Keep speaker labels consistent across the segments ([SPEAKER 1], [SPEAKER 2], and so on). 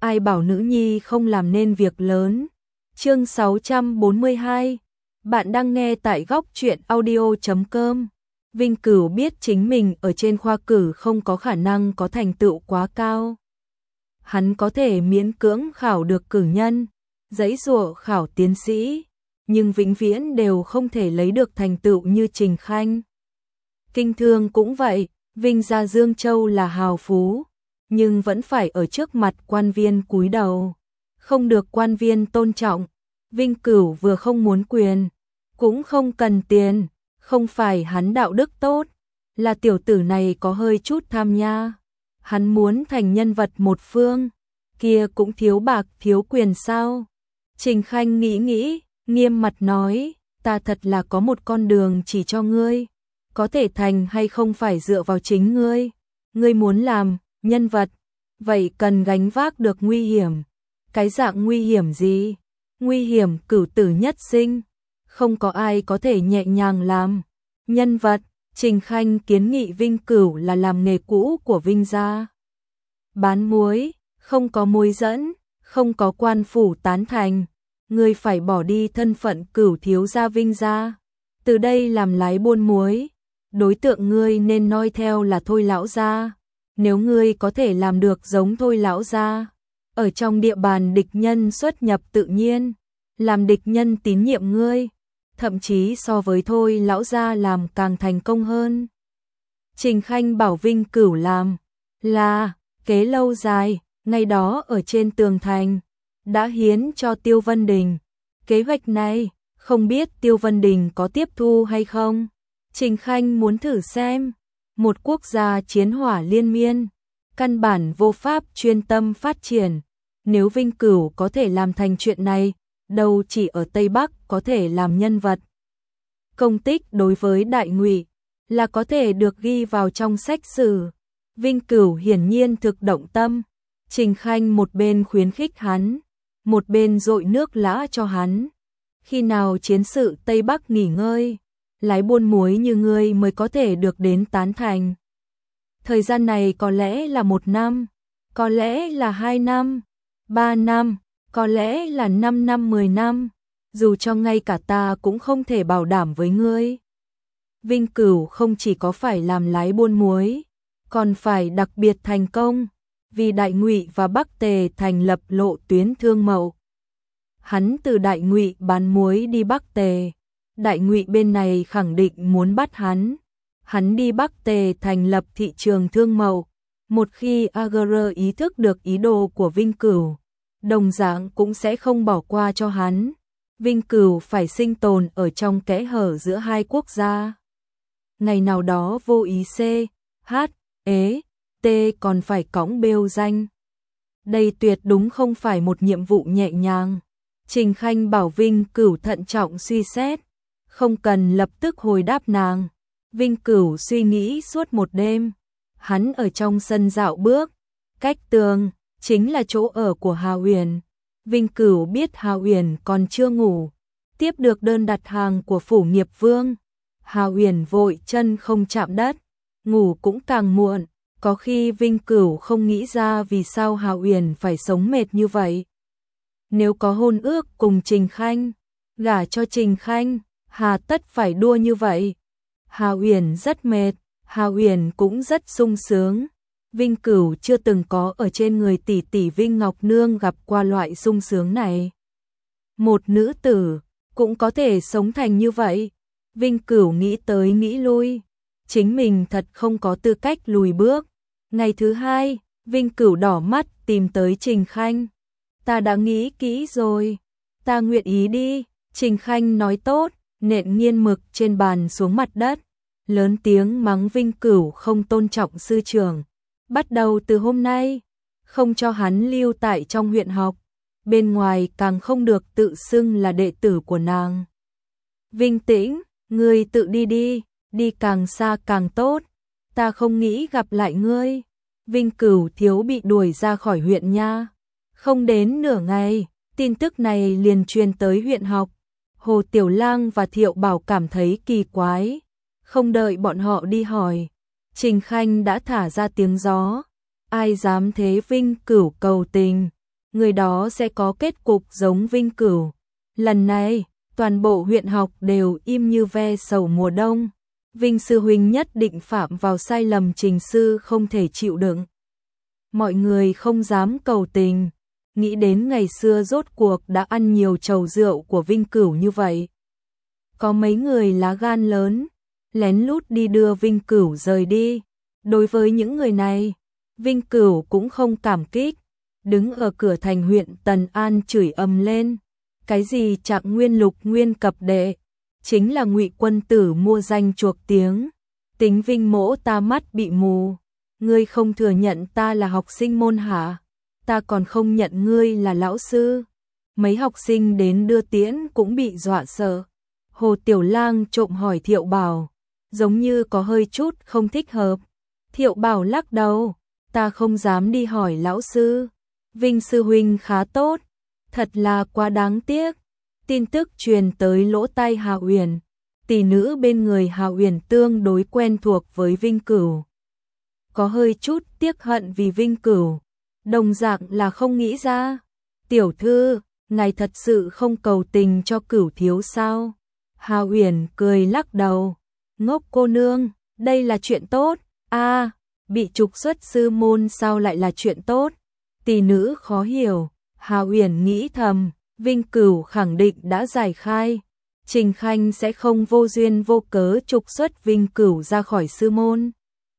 [SPEAKER 1] ai bảo nữ nhi không làm nên việc lớn. Chương 642. Bạn đang nghe tại góc truyện audio.com. Vinh Cửu biết chính mình ở trên khoa cử không có khả năng có thành tựu quá cao. Hắn có thể miễn cưỡng khảo được cử nhân, giãy giụa khảo tiến sĩ, nhưng vĩnh viễn đều không thể lấy được thành tựu như Trình Khanh. Kinh Thương cũng vậy, Vinh gia Dương Châu là hào phú, nhưng vẫn phải ở trước mặt quan viên cúi đầu, không được quan viên tôn trọng. Vinh Cửu vừa không muốn quyền, cũng không cần tiền, không phải hắn đạo đức tốt, là tiểu tử này có hơi chút tham nha. Hắn muốn thành nhân vật một phương, kia cũng thiếu bạc thiếu quyền sao? Trình Khanh nghĩ nghĩ, nghiêm mặt nói, ta thật là có một con đường chỉ cho ngươi, có thể thành hay không phải dựa vào chính ngươi. Ngươi muốn làm nhân vật, vậy cần gánh vác được nguy hiểm. Cái dạng nguy hiểm gì? Nguy hiểm cửu tử nhất sinh, không có ai có thể nhẹ nhàng làm nhân vật. Trình Khanh kiến nghị Vinh Cửu là làm nghề cũ của Vinh gia. Bán muối, không có mối dẫn, không có quan phủ tán thành, ngươi phải bỏ đi thân phận Cửu thiếu gia Vinh gia, từ đây làm lái buôn muối. Đối tượng ngươi nên noi theo là Thôi lão gia, nếu ngươi có thể làm được giống Thôi lão gia, ở trong địa bàn địch nhân xuất nhập tự nhiên, làm địch nhân tín nhiệm ngươi, thậm chí so với Thôi lão gia làm càng thành công hơn. Trình Khanh bảo Vinh Cửu làm là kế lâu dài, ngày đó ở trên tường thành đã hiến cho Tiêu Vân Đình. Kế hoạch này không biết Tiêu Vân Đình có tiếp thu hay không. Trình Khanh muốn thử xem, một quốc gia chiến hỏa liên miên, căn bản vô pháp chuyên tâm phát triển. Nếu Vinh Cửu có thể làm thành chuyện này, đâu chỉ ở Tây Bắc có thể làm nhân vật. Công tích đối với Đại Ngụy là có thể được ghi vào trong sách sử. Vinh Cửu hiển nhiên thực động tâm. Trình Khanh một bên khuyến khích hắn, một bên dội nước lã cho hắn. Khi nào chiến sự Tây Bắc nghỉ ngơi, lái buôn muối như ngươi mới có thể được đến tán thành. Thời gian này có lẽ là 1 năm, có lẽ là 2 năm, 3 năm, có lẽ là 5 năm 10 năm, dù cho ngay cả ta cũng không thể bảo đảm với ngươi. Vinh Cửu không chỉ có phải làm lái buôn muối, còn phải đặc biệt thành công, vì Đại Ngụy và Bắc Tề thành lập lộ tuyến thương mậu. Hắn từ Đại Ngụy bán muối đi Bắc Tề, Đại Ngụy bên này khẳng định muốn bắt hắn. Hắn đi Bắc Tề thành lập thị trường thương mậu. Một khi AGR ý thức được ý đồ của Vinh Cửu, đồng dạng cũng sẽ không bỏ qua cho hắn. Vinh Cửu phải sinh tồn ở trong kẽ hở giữa hai quốc gia. Ngày nào đó vô ý C, H, E, T còn phải cõng bêu danh. Đây tuyệt đúng không phải một nhiệm vụ nhẹ nhàng. Trình Khanh bảo Vinh Cửu thận trọng suy xét, không cần lập tức hồi đáp nàng. Vinh Cửu suy nghĩ suốt một đêm. Hắn ở trong sân dạo bước, cách tường chính là chỗ ở của Hà Uyển. Vinh Cửu biết Hà Uyển còn chưa ngủ, tiếp được đơn đặt hàng của phủ Nghiệp Vương. Hà Uyển vội chân không chạm đất, ngủ cũng càng muộn. Có khi Vinh Cửu không nghĩ ra vì sao Hà Uyển phải sống mệt như vậy. Nếu có hôn ước cùng Trình Khanh, gả cho Trình Khanh, hà tất phải đua như vậy. Hà Uyển rất mệt, Hà Uyển cũng rất sung sướng. Vinh Cửu chưa từng có ở trên người tỷ tỷ Vinh Ngọc Nương gặp qua loại sung sướng này. Một nữ tử cũng có thể sống thành như vậy. Vinh Cửu nghĩ tới nghĩ lui, chính mình thật không có tư cách lùi bước. Ngày thứ 2, Vinh Cửu đỏ mắt tìm tới Trình Khanh. Ta đã nghĩ kỹ rồi, ta nguyện ý đi. Trình Khanh nói tốt, nện nghiên mực trên bàn xuống mặt đất, lớn tiếng mắng Vinh Cửu không tôn trọng sư trưởng. Bắt đầu từ hôm nay, không cho hắn lưu tại trong huyện học, bên ngoài càng không được tự xưng là đệ tử của nàng. Vinh Tĩnh, ngươi tự đi đi, đi càng xa càng tốt, ta không nghĩ gặp lại ngươi. Vinh Cửu thiếu bị đuổi ra khỏi huyện nha. Không đến nửa ngày, tin tức này liền truyền tới huyện học. Hồ Tiểu Lang và Thiệu Bảo cảm thấy kỳ quái, không đợi bọn họ đi hỏi, Trình Khanh đã thả ra tiếng gió. Ai dám thế Vinh Cửu cầu tình, người đó sẽ có kết cục giống Vinh Cửu. Lần này, toàn bộ huyện học đều im như ve sầu mùa đông. Vinh sư huynh nhất định phạm vào sai lầm Trình sư không thể chịu đựng. Mọi người không dám cầu tình, nghĩ đến ngày xưa rốt cuộc đã ăn nhiều chầu rượu của Vinh Cửu như vậy. Có mấy người lá gan lớn, lén lút đi đưa Vinh Cửu rời đi. Đối với những người này, Vinh Cửu cũng không cảm kích, đứng ở cửa thành huyện Tần An chửi ầm lên. Cái gì Trạng Nguyên Lục Nguyên cập đệ, chính là Ngụy Quân tử mua danh chuộc tiếng. Tính Vinh mỗ ta mắt bị mù, ngươi không thừa nhận ta là học sinh môn hạ, ta còn không nhận ngươi là lão sư. Mấy học sinh đến đưa tiễn cũng bị dọa sợ. Hồ Tiểu Lang trộm hỏi Thiệu Bảo, giống như có hơi chút không thích hợp. Thiệu Bảo lắc đầu, ta không dám đi hỏi lão sư. Vinh sư huynh khá tốt, thật là quá đáng tiếc. Tin tức truyền tới lỗ tai Hà Uyển, tỷ nữ bên người Hà Uyển tương đối quen thuộc với Vinh Cửu. Có hơi chút tiếc hận vì Vinh Cửu, đồng dạng là không nghĩ ra. Tiểu thư, ngài thật sự không cầu tình cho Cửu thiếu sao? Hà Uyển cười lắc đầu, ngốc cô nương, đây là chuyện tốt. A, bị trục xuất sư môn sao lại là chuyện tốt? Tỷ nữ khó hiểu. Hà Uyển nghĩ thầm, Vinh Cửu khẳng định đã giải khai, Trình Khanh sẽ không vô duyên vô cớ trục xuất Vinh Cửu ra khỏi sư môn.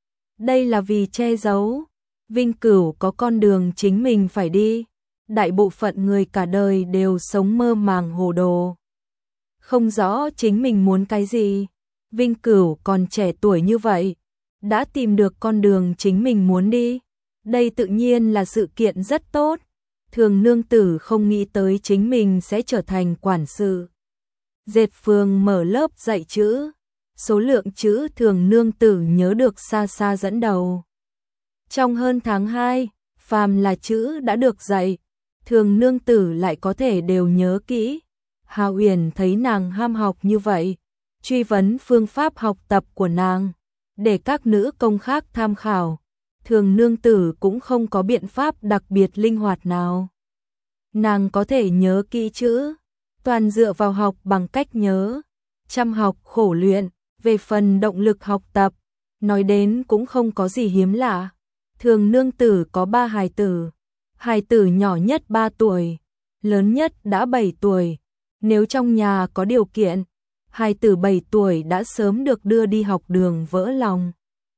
[SPEAKER 1] Đây là vì che giấu, Vinh Cửu có con đường chính mình phải đi. Đại bộ phận người cả đời đều sống mơ màng hồ đồ, không rõ chính mình muốn cái gì. Vinh Cửu còn trẻ tuổi như vậy, đã tìm được con đường chính mình muốn đi. Đây tự nhiên là sự kiện rất tốt. Thường nương tử không nghĩ tới chính mình sẽ trở thành quản sự. Dệt phường mở lớp dạy chữ, số lượng chữ thường nương tử nhớ được xa xa dẫn đầu. Trong hơn tháng 2, phàm là chữ đã được dạy, thường nương tử lại có thể đều nhớ kỹ. Hà Uyển thấy nàng ham học như vậy, truy vấn phương pháp học tập của nàng, để các nữ công khác tham khảo. Thường nương tử cũng không có biện pháp đặc biệt linh hoạt nào. Nàng có thể nhớ kỹ chữ, toàn dựa vào học bằng cách nhớ, chăm học khổ luyện. Về phần động lực học tập, nói đến cũng không có gì hiếm lạ. Thường nương tử có 3 hài tử nhỏ nhất 3 tuổi, lớn nhất đã 7 tuổi. Nếu trong nhà có điều kiện, hài tử 7 tuổi đã sớm được đưa đi học đường vỡ lòng.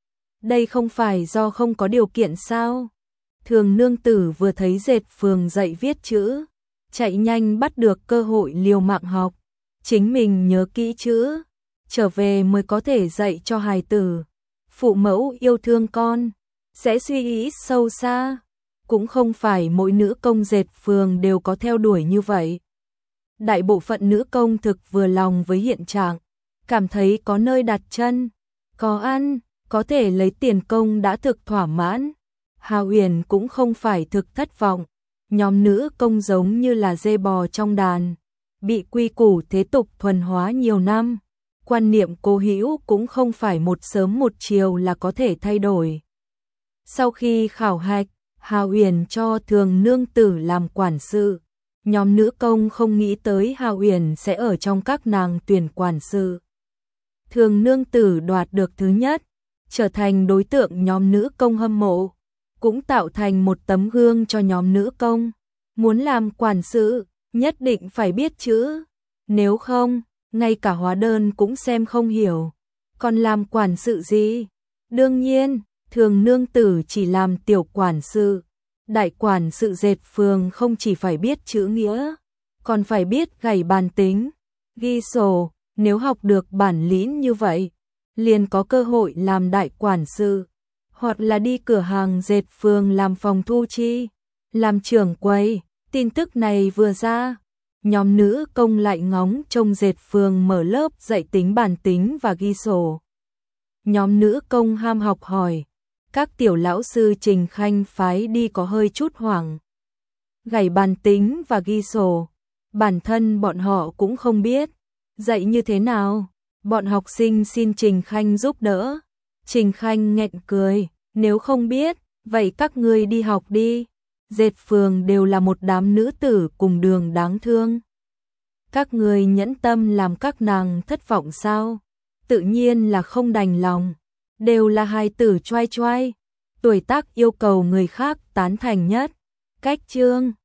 [SPEAKER 1] Đây không phải do không có điều kiện sao? Thường nương tử vừa thấy Dệt phường dạy viết chữ, chạy nhanh bắt được cơ hội liều mạng học, chính mình nhớ kỹ chữ, trở về mới có thể dạy cho hài tử. Phụ mẫu yêu thương con, sẽ suy nghĩ sâu xa, cũng không phải mỗi nữ công Dệt phường đều có theo đuổi như vậy. Đại bộ phận nữ công thực vừa lòng với hiện trạng, cảm thấy có nơi đặt chân, có ăn, có thể lấy tiền công đã thực thỏa mãn. Hà Uyển cũng không phải thực thất vọng, nhóm nữ công giống như là dê bò trong đàn, bị quy củ thế tục thuần hóa nhiều năm, quan niệm cố hữu cũng không phải một sớm một chiều là có thể thay đổi. Sau khi khảo hạch, Hà Uyển cho thường nương tử làm quản sự, nhóm nữ công không nghĩ tới Hà Uyển sẽ ở trong các nàng tuyển quản sự. Thường nương tử đoạt được thứ nhất, trở thành đối tượng nhóm nữ công hâm mộ, cũng tạo thành một tấm gương cho nhóm nữ công. Muốn làm quản sự, nhất định phải biết chữ, nếu không, ngay cả hóa đơn cũng xem không hiểu. Còn làm quản sự gì? Đương nhiên, thường nương tử chỉ làm tiểu quản sự. Đại quản sự Dệt phường không chỉ phải biết chữ nghĩa, còn phải biết gảy bàn tính, ghi sổ. Nếu học được bản lĩnh như vậy, liền có cơ hội làm đại quản sự, hoặc là đi cửa hàng Dệt phường làm phòng thu chi, làm trưởng quầy. Tin tức này vừa ra, nhóm nữ công lại ngóng trông Dệt phường mở lớp dạy tính bản tính và ghi sổ. Nhóm nữ công ham học hỏi, các tiểu lão sư Trình Khanh phái đi có hơi chút hoảng. Gảy bàn tính và ghi sổ, bản thân bọn họ cũng không biết, dạy như thế nào. Bọn học sinh xin Trình Khanh giúp đỡ. Trình Khanh nghẹn cười, nếu không biết, vậy các ngươi đi học đi. dệt phường đều là một đám nữ tử cùng đường đáng thương. Các người nhẫn tâm làm các nàng thất vọng sao? Tự nhiên là không đành lòng, đều là hài tử choai choai, tuổi tác yêu cầu người khác tán thành nhất. Cách chương